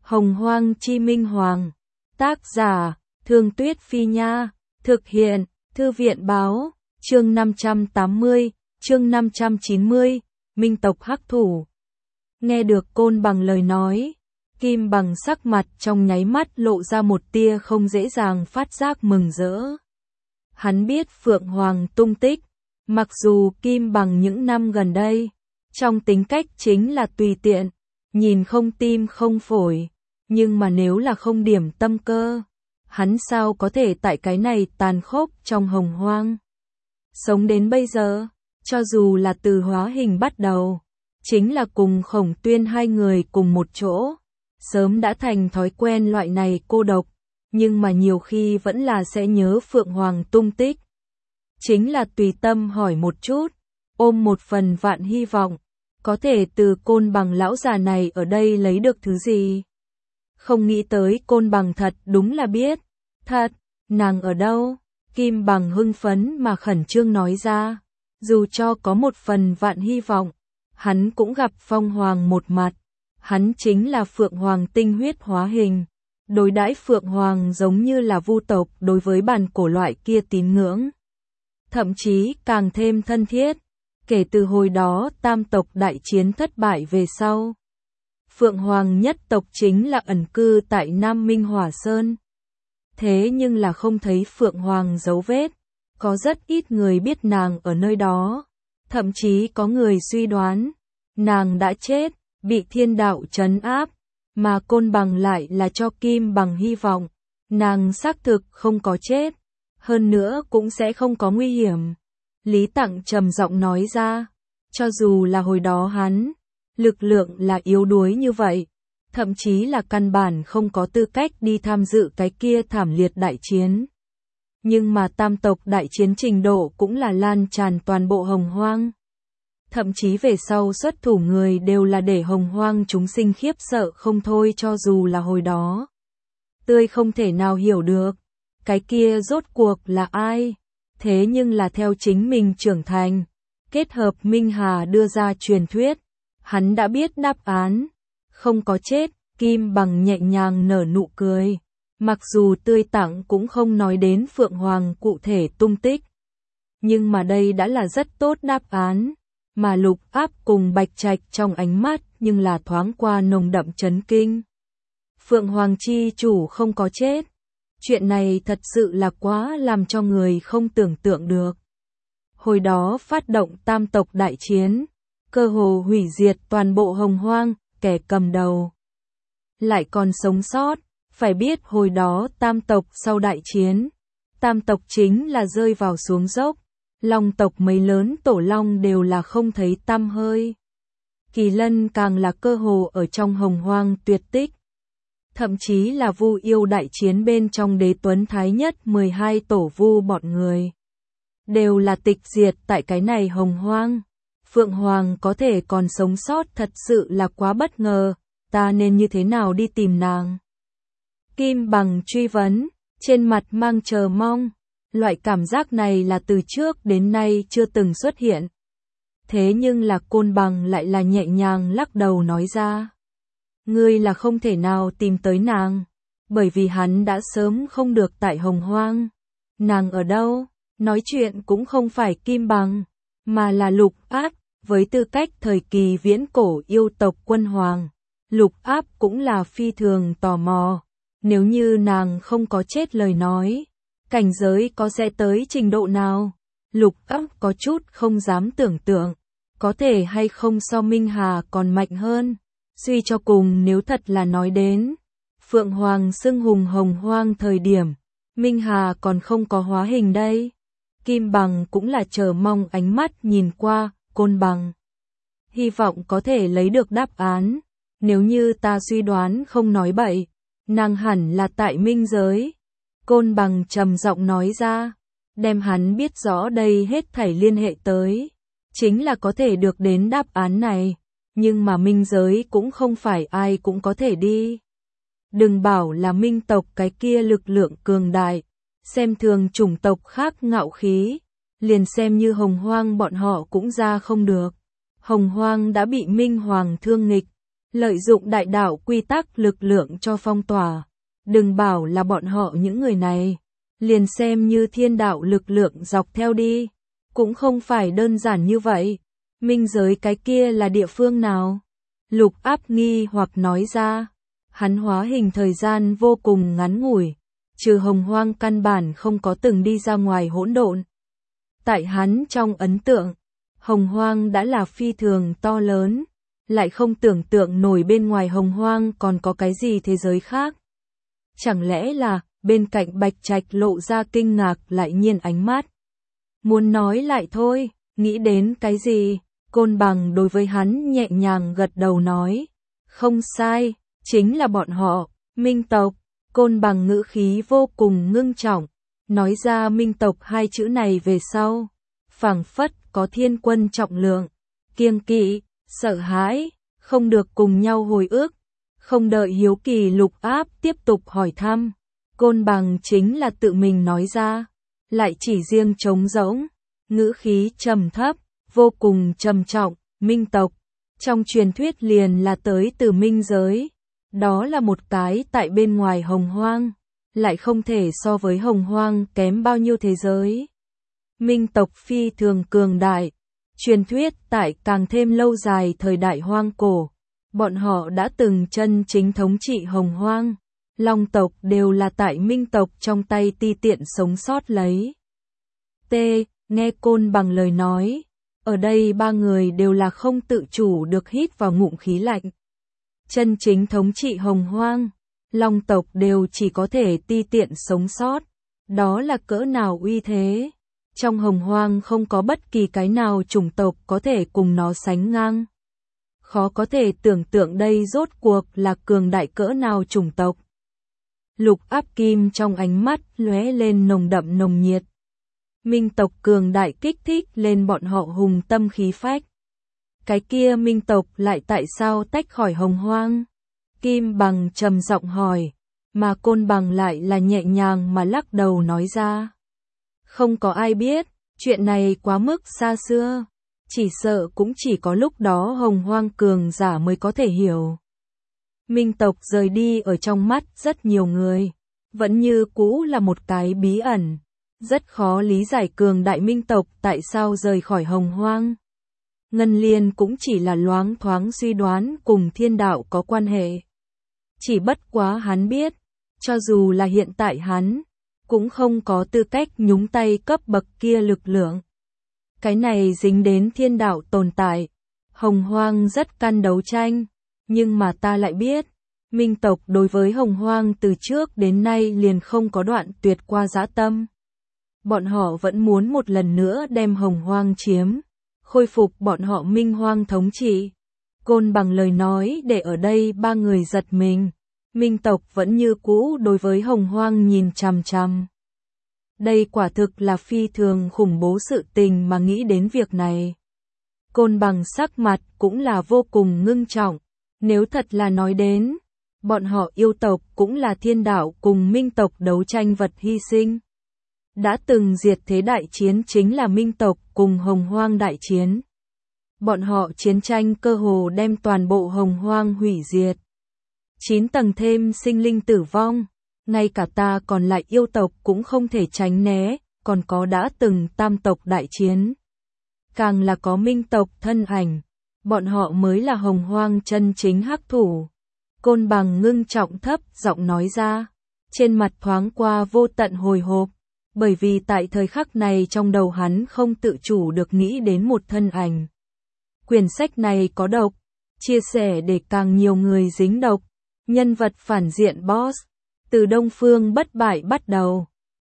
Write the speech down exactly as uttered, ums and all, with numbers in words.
Hồng Hoang Chi Minh Hoàng. Tác giả, Thương Tuyết Phi Nha. Thực hiện, Thư viện Báo. Chương năm trăm tám mươi, chương năm trăm chín mươi, Minh tộc hắc thủ. Nghe được Côn Bằng lời nói, Kim Bằng sắc mặt trong nháy mắt lộ ra một tia không dễ dàng phát giác mừng rỡ. Hắn biết Phượng Hoàng tung tích, mặc dù Kim Bằng những năm gần đây, trong tính cách chính là tùy tiện, nhìn không tim không phổi, nhưng mà nếu là không điểm tâm cơ, hắn sao có thể tại cái này tàn khốc trong hồng hoang. Sống đến bây giờ, cho dù là từ hóa hình bắt đầu, chính là cùng Khổng Tuyên hai người cùng một chỗ, sớm đã thành thói quen loại này cô độc, nhưng mà nhiều khi vẫn là sẽ nhớ Phượng Hoàng tung tích. Chính là tùy tâm hỏi một chút, ôm một phần vạn hy vọng, có thể từ Côn Bằng lão già này ở đây lấy được thứ gì. Không nghĩ tới Côn Bằng thật đúng là biết. Thật, nàng ở đâu? Kim Bằng hưng phấn mà khẩn trương nói ra. Dù cho có một phần vạn hy vọng, hắn cũng gặp Phong Hoàng một mặt. Hắn chính là Phượng Hoàng tinh huyết hóa hình. Đối đãi Phượng Hoàng giống như là vu tộc đối với bản cổ loại kia tín ngưỡng. Thậm chí càng thêm thân thiết. Kể từ hồi đó tam tộc đại chiến thất bại về sau, Phượng Hoàng nhất tộc chính là ẩn cư tại Nam Minh Hỏa Sơn. Thế nhưng là không thấy Phượng Hoàng dấu vết, có rất ít người biết nàng ở nơi đó, thậm chí có người suy đoán, nàng đã chết, bị thiên đạo trấn áp, mà Côn Bằng lại là cho Kim Bằng hy vọng, nàng xác thực không có chết, hơn nữa cũng sẽ không có nguy hiểm. Lý Tặng trầm giọng nói ra, cho dù là hồi đó hắn, lực lượng là yếu đuối như vậy, thậm chí là căn bản không có tư cách đi tham dự cái kia thảm liệt đại chiến. Nhưng mà tam tộc đại chiến trình độ cũng là lan tràn toàn bộ hồng hoang. Thậm chí về sau xuất thủ người đều là để hồng hoang chúng sinh khiếp sợ không thôi, cho dù là hồi đó. Tươi không thể nào hiểu được, cái kia rốt cuộc là ai? Thế nhưng là theo chính mình trưởng thành, kết hợp Minh Hà đưa ra truyền thuyết, hắn đã biết đáp án, không có chết. Kim Bằng nhẹ nhàng nở nụ cười, mặc dù Tươi Tặng cũng không nói đến Phượng Hoàng cụ thể tung tích, nhưng mà đây đã là rất tốt đáp án, mà Lục Áp cùng Bạch Trạch trong ánh mắt nhưng là thoáng qua nồng đậm chấn kinh. Phượng Hoàng chi chủ không có chết. Chuyện này thật sự là quá làm cho người không tưởng tượng được. Hồi đó phát động tam tộc đại chiến, cơ hồ hủy diệt toàn bộ hồng hoang, kẻ cầm đầu lại còn sống sót. Phải biết hồi đó tam tộc sau đại chiến, tam tộc chính là rơi vào xuống dốc, long tộc mấy lớn tổ long đều là không thấy tăm hơi. Kỳ Lân càng là cơ hồ ở trong hồng hoang tuyệt tích. Thậm chí là Vu Yêu đại chiến bên trong Đế Tuấn Thái Nhất mười hai tổ vu bọn người, đều là tịch diệt tại cái này hồng hoang. Phượng Hoàng có thể còn sống sót thật sự là quá bất ngờ, ta nên như thế nào đi tìm nàng? Kim Bằng truy vấn, trên mặt mang chờ mong, loại cảm giác này là từ trước đến nay chưa từng xuất hiện. Thế nhưng là Côn Bằng lại là nhẹ nhàng lắc đầu nói ra. Ngươi là không thể nào tìm tới nàng, bởi vì hắn đã sớm không được tại hồng hoang. Nàng ở đâu? Nói chuyện cũng không phải Kim Bằng, mà là Lục Áp, với tư cách thời kỳ viễn cổ yêu tộc quân hoàng. Lục Áp cũng là phi thường tò mò, nếu như nàng không có chết lời nói, cảnh giới có sẽ tới trình độ nào? Lục Áp có chút không dám tưởng tượng, có thể hay không so Minh Hà còn mạnh hơn. Suy cho cùng nếu thật là nói đến Phượng Hoàng xưng hùng hồng hoang thời điểm, Minh Hà còn không có hóa hình đây. Kim Bằng cũng là chờ mong ánh mắt nhìn qua Côn Bằng, hy vọng có thể lấy được đáp án. Nếu như ta suy đoán không nói bậy, nàng hẳn là tại minh giới. Côn Bằng trầm giọng nói ra, đem hắn biết rõ đây hết thảy liên hệ tới, chính là có thể được đến đáp án này. Nhưng mà minh giới cũng không phải ai cũng có thể đi. Đừng bảo là minh tộc cái kia lực lượng cường đại, xem thường chủng tộc khác ngạo khí, liền xem như hồng hoang bọn họ cũng ra không được. Hồng hoang đã bị Minh Hoàng thương nghịch, lợi dụng đại đạo quy tắc lực lượng cho phong tỏa. Đừng bảo là bọn họ những người này, liền xem như thiên đạo lực lượng dọc theo đi, cũng không phải đơn giản như vậy. Minh giới cái kia là địa phương nào? Lục Áp nghi hoặc nói ra, hắn hóa hình thời gian vô cùng ngắn ngủi, trừ Hồng Hoang căn bản không có từng đi ra ngoài hỗn độn. Tại hắn trong ấn tượng, Hồng Hoang đã là phi thường to lớn, lại không tưởng tượng nổi bên ngoài Hồng Hoang còn có cái gì thế giới khác. Chẳng lẽ là, bên cạnh Bạch Trạch lộ ra kinh ngạc lại nhiên ánh mắt. Muốn nói lại thôi, nghĩ đến cái gì? Côn Bằng đối với hắn nhẹ nhàng gật đầu nói. Không sai, chính là bọn họ, Minh tộc. Côn Bằng ngữ khí vô cùng ngưng trọng, nói ra Minh tộc hai chữ này về sau. Phảng phất có thiên quân trọng lượng, kiêng kỵ, sợ hãi, không được cùng nhau hồi ức. Không đợi hiếu kỳ Lục Áp tiếp tục hỏi thăm, Côn Bằng chính là tự mình nói ra, lại chỉ riêng trống rỗng, ngữ khí trầm thấp, vô cùng trầm trọng, Minh tộc. Trong truyền thuyết liền là tới từ Minh giới, đó là một cái tại bên ngoài Hồng Hoang, lại không thể so với Hồng Hoang kém bao nhiêu thế giới. Minh tộc phi thường cường đại, truyền thuyết tại càng thêm lâu dài thời đại hoang cổ. Bọn họ đã từng chân chính thống trị Hồng Hoang, Long tộc đều là tại Minh tộc trong tay ti tiện sống sót lấy. T. Nghe Côn Bằng lời nói, ở đây ba người đều là không tự chủ được hít vào ngụm khí lạnh. Chân chính thống trị Hồng Hoang, Long tộc đều chỉ có thể ti tiện sống sót, đó là cỡ nào uy thế. Trong Hồng Hoang không có bất kỳ cái nào chủng tộc có thể cùng nó sánh ngang. Khó có thể tưởng tượng đây rốt cuộc là cường đại cỡ nào chủng tộc. Lục Áp Kim trong ánh mắt lóe lên nồng đậm nồng nhiệt. Minh tộc cường đại kích thích lên bọn họ hùng tâm khí phách. Cái kia Minh tộc lại tại sao tách khỏi Hồng Hoang? Kim Bằng trầm giọng hỏi, mà Côn Bằng lại là nhẹ nhàng mà lắc đầu nói ra. Không có ai biết, chuyện này quá mức xa xưa. Chỉ sợ cũng chỉ có lúc đó Hồng Hoang cường giả mới có thể hiểu. Minh tộc rời đi ở trong mắt rất nhiều người, vẫn như cũ là một cái bí ẩn. Rất khó lý giải cường đại Minh tộc tại sao rời khỏi Hồng Hoang. Ngân Liên cũng chỉ là loáng thoáng suy đoán cùng thiên đạo có quan hệ. Chỉ bất quá hắn biết, cho dù là hiện tại hắn, cũng không có tư cách nhúng tay cấp bậc kia lực lượng. Cái này dính đến thiên đạo tồn tại. Hồng Hoang rất căn đấu tranh, nhưng mà ta lại biết, Minh tộc đối với Hồng Hoang từ trước đến nay liền không có đoạn tuyệt qua dã tâm. Bọn họ vẫn muốn một lần nữa đem Hồng Hoang chiếm, khôi phục bọn họ Minh Hoang thống trị. Côn Bằng lời nói để ở đây ba người giật mình. Minh tộc vẫn như cũ đối với Hồng Hoang nhìn chằm chằm. Đây quả thực là phi thường khủng bố sự tình mà nghĩ đến việc này. Côn Bằng sắc mặt cũng là vô cùng ngưng trọng. Nếu thật là nói đến, bọn họ yêu tộc cũng là thiên đạo cùng Minh tộc đấu tranh vật hy sinh. Đã từng diệt thế đại chiến chính là Minh tộc cùng Hồng Hoang đại chiến. Bọn họ chiến tranh cơ hồ đem toàn bộ Hồng Hoang hủy diệt. Chín tầng thêm sinh linh tử vong. Ngay cả ta còn lại yêu tộc cũng không thể tránh né, còn có đã từng tam tộc đại chiến. Càng là có Minh tộc thân ảnh, bọn họ mới là Hồng Hoang chân chính hắc thủ. Côn Bằng ngưng trọng thấp giọng nói ra, trên mặt thoáng qua vô tận hồi hộp, bởi vì tại thời khắc này trong đầu hắn không tự chủ được nghĩ đến một thân ảnh. Quyển sách này có độc, chia sẻ để càng nhiều người dính độc, nhân vật phản diện boss. Từ Đông Phương bất bại bắt đầu.